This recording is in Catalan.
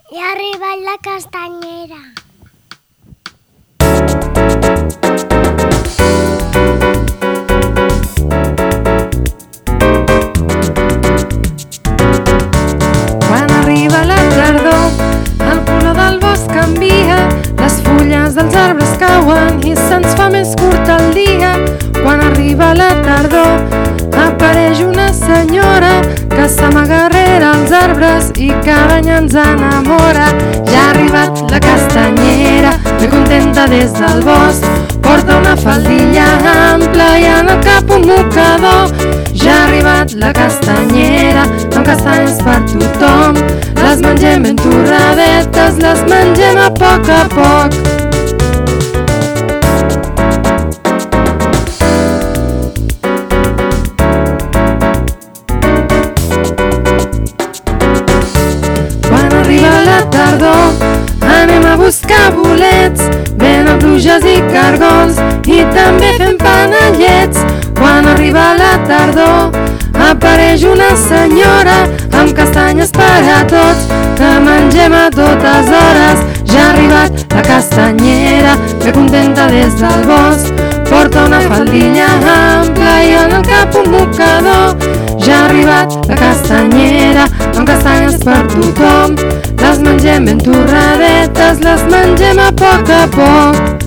I ha arribat la castanyera. Quan arriba la tardor, el color del bosc canvia, les fulles dels arbres cauen i se'ns fa més curt el dia. Quan arriba la tardor, apareix una senyora que s'amaga rere els arbres i cada any ens enamora. Ja ha arribat la castanyera, ben contenta des del bosc, porta una faldilla ampla i en el cap un mocador. Ja ha arribat la castanyera, amb castanyes per tothom, les mengem ben torradetes, les mengem a poc a poc. Quan arriba la tardor, anem a buscar bolets, venen pluges i cargols i també fem panellets. Quan arriba la tardor, apareix una senyora amb castanyes per a tots, que mengem a totes hores. Ja ha arribat la castanyera, ben contenta des del bosc, porta una faldilla ampla i en el cap un mocador. Ja ha arribat la castanyera, amb castanyes per tothom, les mengem ben torradetes, les mengem a poc a poc.